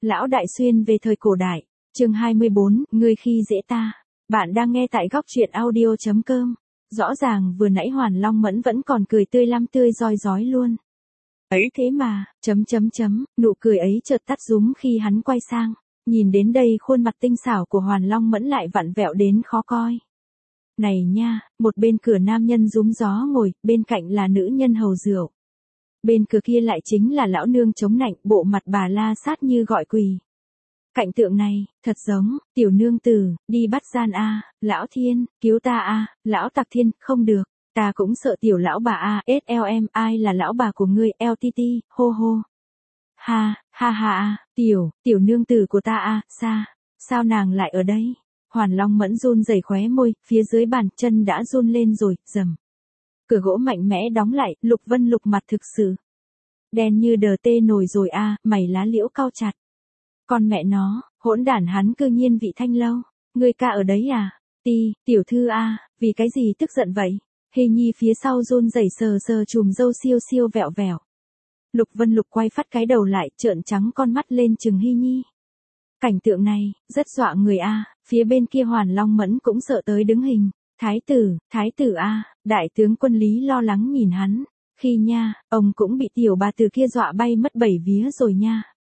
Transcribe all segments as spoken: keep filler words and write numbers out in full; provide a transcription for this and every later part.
Lão Đại Xuyên về thời cổ đại, chương hai mươi bốn, ngươi khi dễ ta. Bạn đang nghe tại góc truyện audio.com. Rõ ràng vừa nãy Hoàn Long Mẫn vẫn còn cười tươi lăm tươi roi rói luôn. Ấy thế mà, chấm chấm chấm, nụ cười ấy chợt tắt rúm khi hắn quay sang. Nhìn đến đây khuôn mặt tinh xảo của Hoàn Long Mẫn lại vặn vẹo đến khó coi. Này nha, một bên cửa nam nhân rúm gió ngồi, bên cạnh là nữ nhân hầu rượu. Bên cửa kia lại chính là lão nương chống nạnh, bộ mặt bà la sát như gọi quỳ. Cảnh tượng này, thật giống, tiểu nương tử, đi bắt gian a, lão thiên, cứu ta a, lão tặc thiên, không được, ta cũng sợ tiểu lão bà a, ét lờ em, ai là lão bà của ngươi, lờ tê tê, hô hô. Ha, ha ha a, tiểu, tiểu nương tử của ta a, xa, sao nàng lại ở đây? Hoàn Long Mẫn run rẩy khóe môi, phía dưới bàn chân đã run lên rồi, rầm. Cửa gỗ mạnh mẽ đóng lại, Lục Vân Lục mặt thực sự đen như đờ tê nổi rồi a, à, mày lá liễu cau chặt. Con mẹ nó, hỗn đản hắn cư nhiên vị thanh lâu, ngươi ca ở đấy à? Ti, tiểu thư a, à, vì cái gì tức giận vậy? Hy Nhi phía sau run rẩy sờ sờ chùm râu siêu siêu vẹo vẹo. Lục Vân Lục quay phát cái đầu lại, trợn trắng con mắt lên chừng Hy Nhi. Cảnh tượng này, rất dọa người a, à, phía bên kia Hoàn Long Mẫn cũng sợ tới đứng hình. Thái tử, thái tử a, à, đại tướng quân Lý lo lắng nhìn hắn. Khi nha, ông cũng bị tiểu bà từ kia dọa bay mất bảy vía rồi nha.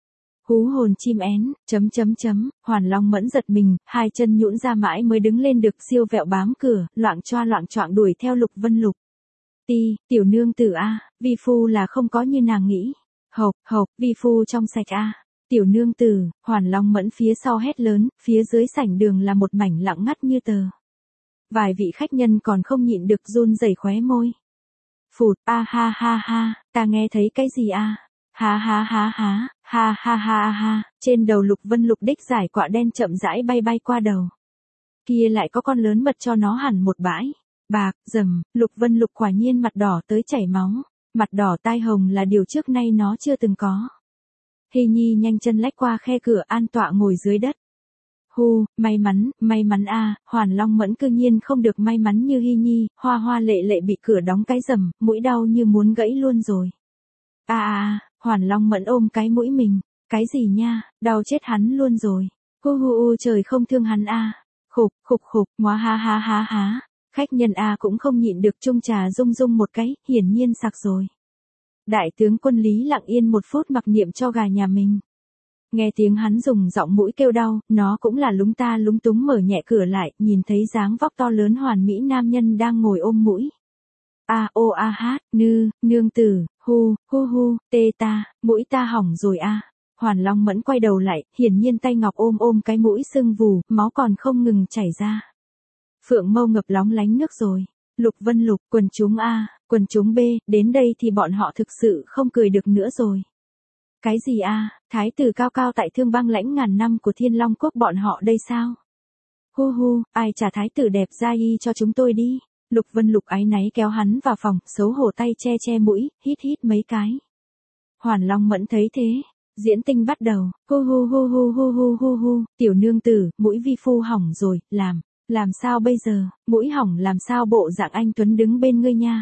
Hú hồn chim én, chấm chấm chấm, Hoàn Long Mẫn giật mình, hai chân nhũn ra mãi mới đứng lên được, siêu vẹo bám cửa, loạng choa loạng choạng đuổi theo Lục Vân Lục. Ti, tiểu nương tử a, à, vi phu là không có như nàng nghĩ. Hộc, hộc, vi phu trong sạch a. À. Tiểu nương tử, Hoàn Long Mẫn phía sau hét lớn, phía dưới sảnh đường là một mảnh lặng ngắt như tờ. Vài vị khách nhân còn không nhịn được run rẩy khóe môi. Phụt, a ha ha ha, ta nghe thấy cái gì a? Ha ha ha ha, ha ha ha ha, trên đầu Lục Vân Lục đích giải quạ đen chậm rãi bay bay qua đầu. Kia lại có con lớn mật cho nó hẳn một bãi. Bạc, rầm, Lục Vân Lục quả nhiên mặt đỏ tới chảy máu, mặt đỏ tai hồng là điều trước nay nó chưa từng có. Hy Nhi nhanh chân lách qua khe cửa an tọa ngồi dưới đất. Hu, may mắn, may mắn a, à, Hoàn Long Mẫn cư nhiên không được may mắn như Hy Nhi, hoa hoa lệ lệ bị cửa đóng cái rầm, mũi đau như muốn gãy luôn rồi. A a a, Hoàn Long Mẫn ôm cái mũi mình, cái gì nha, đau chết hắn luôn rồi. Hu hu u trời không thương hắn a. À. Khục, khục khục, ngoá ha ha ha ha. Khách nhân a à cũng không nhịn được chung trà rung rung một cái, hiển nhiên sặc rồi. Đại tướng quân Lý lặng yên một phút mặc niệm cho gà nhà mình. Nghe tiếng hắn dùng giọng mũi kêu đau, nó cũng là lúng ta lúng túng mở nhẹ cửa lại, nhìn thấy dáng vóc to lớn hoàn mỹ nam nhân đang ngồi ôm mũi. A ô a hát, nư, nương tử, hu, hu hu, tê ta, mũi ta hỏng rồi a. À. Hoàn Long Mẫn quay đầu lại, hiển nhiên tay ngọc ôm ôm cái mũi sưng vù, máu còn không ngừng chảy ra. Phượng mâu ngập lóng lánh nước rồi. Lục Vân Lục, quần chúng A, quần chúng B, đến đây thì bọn họ thực sự không cười được nữa rồi. Cái gì a, à, thái tử cao cao tại thương băng lãnh ngàn năm của Thiên Long Quốc bọn họ đây sao? Hu hu, ai trả thái tử đẹp gia y cho chúng tôi đi. Lục Vân Lục áy náy kéo hắn vào phòng, xấu hổ tay che che mũi, hít hít mấy cái. Hoàn Long Mẫn thấy thế, diễn tinh bắt đầu, hu hu hu hu hu hu hu hu, tiểu nương tử, mũi vi phu hỏng rồi, làm, làm sao bây giờ, mũi hỏng làm sao bộ dạng anh Tuấn đứng bên ngươi nha.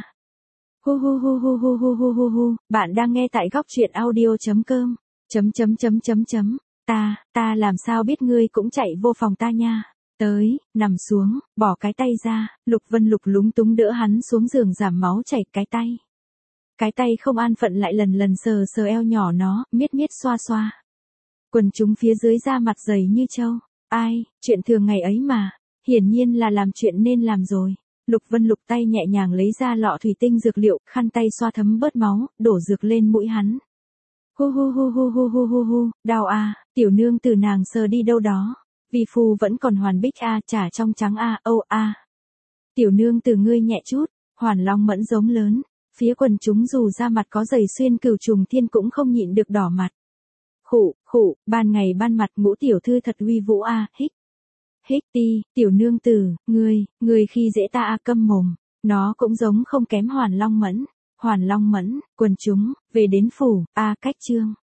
Hu hu hu hu hu hu hu hu hu, bạn đang nghe tại góc truyện audio.com, chấm chấm chấm chấm chấm, ta, ta làm sao biết ngươi cũng chạy vô phòng ta nha. Tới, nằm xuống, bỏ cái tay ra, Lục Vân Lục lúng túng đỡ hắn xuống giường giảm máu chảy cái tay. Cái tay không an phận lại lần lần sờ sờ eo nhỏ nó, miết miết xoa xoa. Quần chúng phía dưới da mặt dày như trâu, ai, chuyện thường ngày ấy mà, hiển nhiên là làm chuyện nên làm rồi. Lục Vân Lục tay nhẹ nhàng lấy ra lọ thủy tinh dược liệu, khăn tay xoa thấm bớt máu, đổ dược lên mũi hắn. Hu hu hu hu hu hu hu hu, đau à, tiểu nương từ nàng sờ đi đâu đó. Vi phu vẫn còn hoàn bích a, à, trả trong trắng a, à, âu a. À. Tiểu nương từ ngươi nhẹ chút, Hoàn Long Mẫn giống lớn, phía quần chúng dù ra mặt có dày xuyên cửu trùng thiên cũng không nhịn được đỏ mặt. Khụ, khụ, ban ngày ban mặt ngũ tiểu thư thật uy vũ a, à, hích. Hích ti, tiểu nương tử, ngươi, ngươi khi dễ ta a, à, câm mồm, nó cũng giống không kém Hoàn Long Mẫn. Hoàn Long Mẫn, quần chúng, về đến phủ, a à, cách chương.